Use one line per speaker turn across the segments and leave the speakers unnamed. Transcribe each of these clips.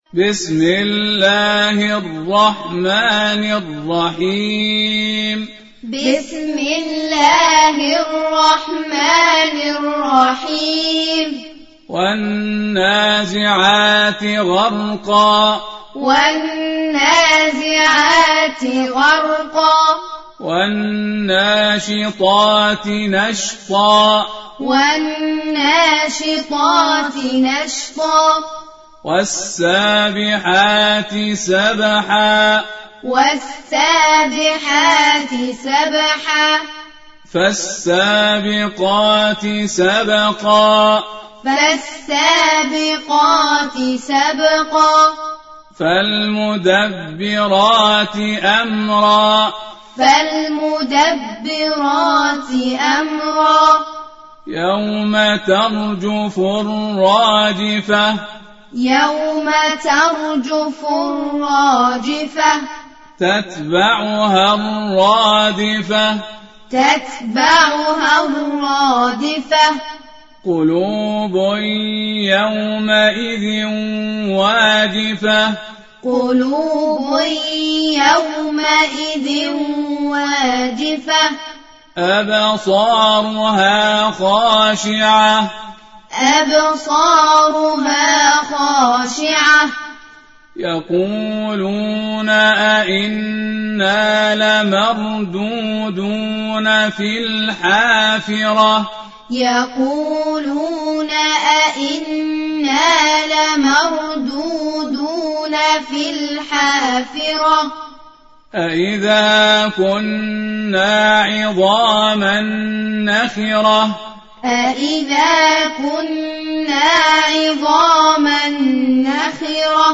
بسم الله الرحمن الرحيم
بسم الله الرحمن الرحيم
والنازعات غرقا
والنازعات غرقا
والناشطات نشطا
والناشطات نشطا
والسابحات سبحا
والسابحات سبحا
فالسابقات سبقا
فالسابقات سبقا
فالمدبرات أمرا
فالمدبرات أمرا
يوم ترجف الراجفة
يوم ترجف الراجفة
تتبعها الرادفة
تتبعها الرادفة
قلوب يومئذ واجفة
قلوب يومئذ واجفة
أبصارها خاشعة
أبصارها خاشعة
يقولون أئنا لمردودون في الحافرة
يقولون أئنا لمردودون في الحافرة
أئذا كنا عظاما نخرة
أئذا كنا عظاما نخرة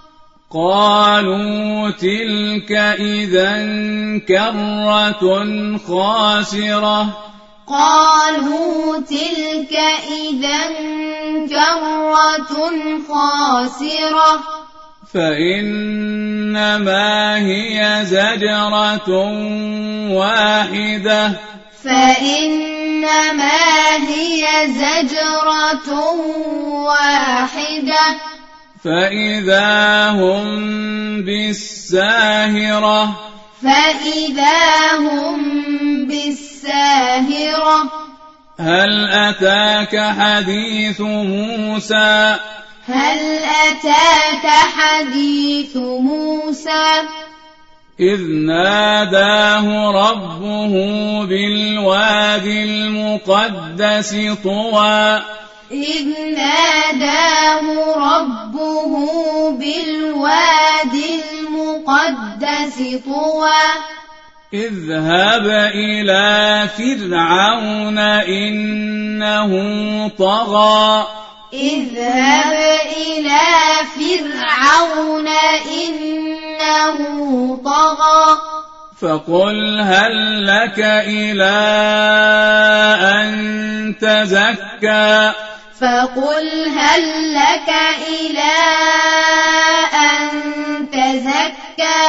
قالوا تلك إذا كرة خاسرة
قالوا تلك إذا كرة خاسرة
فإنما هي زجرة واحدة
فإنما هي زجرة واحدة
فإذا هم بالساهرة
فإذا هم بالساهرة
هل أتاك حديث موسى
هل أتاك حديث موسى
إذ ناداه ربه بالوادي المقدس طوى
إذ ناداه ربه بالوادي المقدس طوى
اذهب إلى فرعون إنه طغى
اذهب إلى فرعون إنه طغى
فقل هل لك إلى أن تزكى
فقل هل لك إلى أن تزكى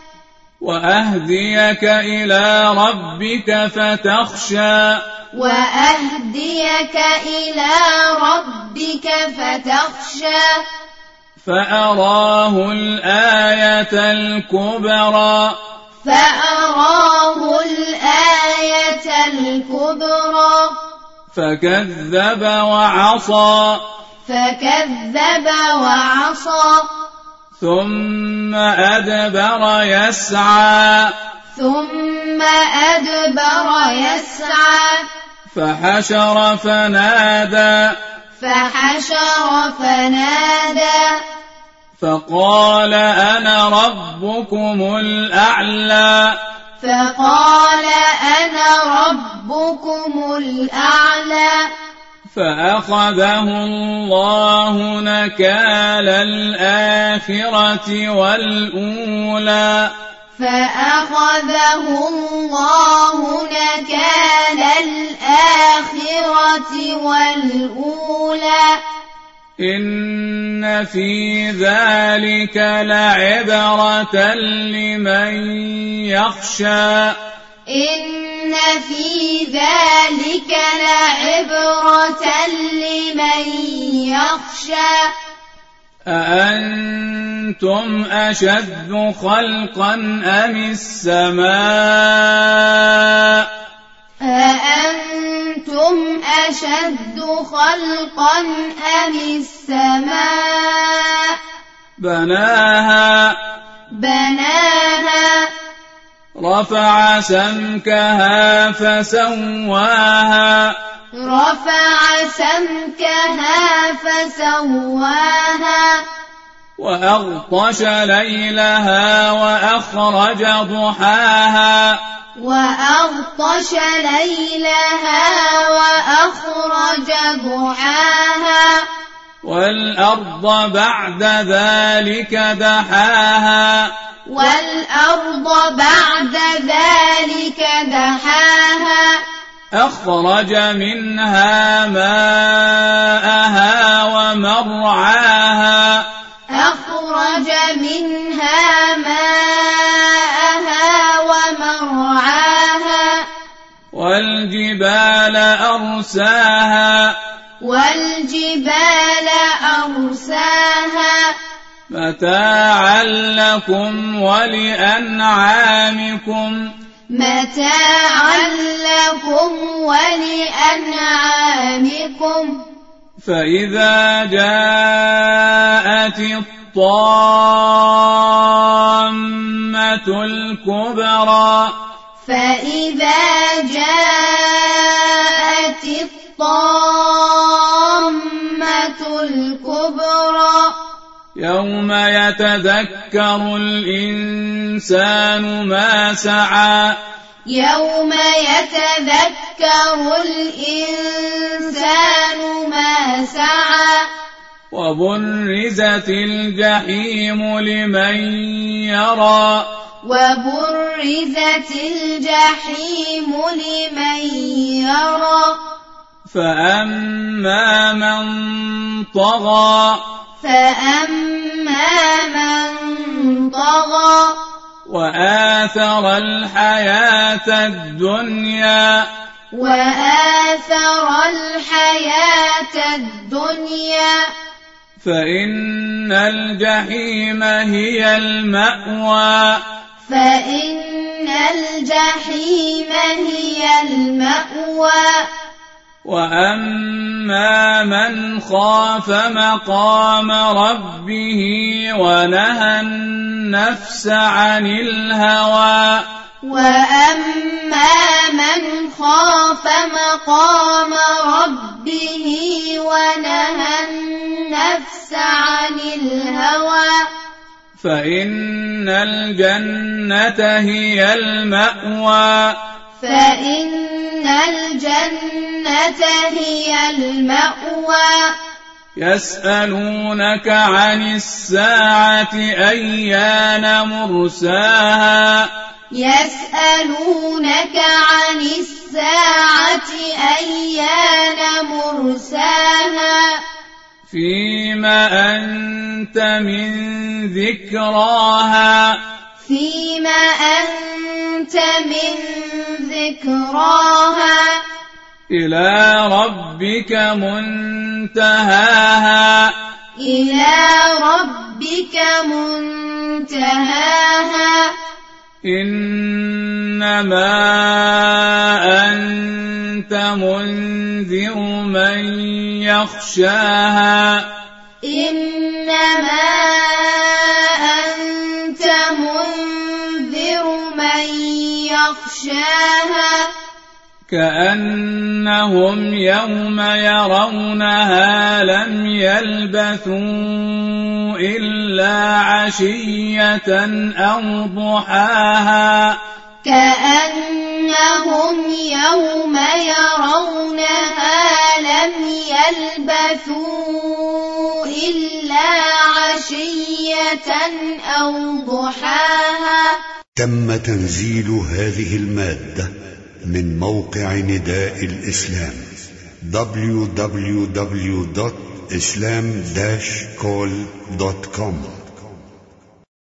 وأهديك إلى ربك فتخشى
وأهديك إلى ربك فتخشى
فأراه الآية الكبرى
فأراه الآية الكبرى
فكذب وعصى
فكذب وعصى
ثم أدبر يسعى
ثم أدبر يسعى
فحشر فنادى
فحشر فنادى
فقال أنا ربكم الأعلى
فقال أنا ربكم الأعلى
فأخذه الله نكال الآخرة والأولى
فأخذه الله نكال الآخرة والأولى
إن في ذلك لعبرة لمن يخشى
إن في ذلك لعبرة لمن يخشى
أأنت أأنتم أشد خلقا أم السماء
أأنتم أشد خلقا أم السماء
بناها رفع سمكها فسواها وأغطش ليلها وأخرج ضحاها والأرض بعد ذلك دحاها أخرج منها ماءها ومرعاها والجبال أرساها متاعا لكم ولأنعامكم فإذا جاءت الطامة الكبرى يوم يتذكر الإنسان ما سعى وبرزت الجحيم لمن يرى فأما من طغى وآثر الحياة الدنيا فإن الجحيم هي المأوى وأما من خاف مقام ربه ونهى النفس عن الهوى فإن الجنة هي المأوى يسألونك عن الساعة أيان مرساها فيما أنت من ذكراها إلى ربك منتهاها إنما أنت منذر من يخشاها كأنهم يوم يرونها لم يلبثوا إلا عشية أو ضحاها
تم تنزيل هذه المادة من موقع نداء الإسلام www.islam-call.com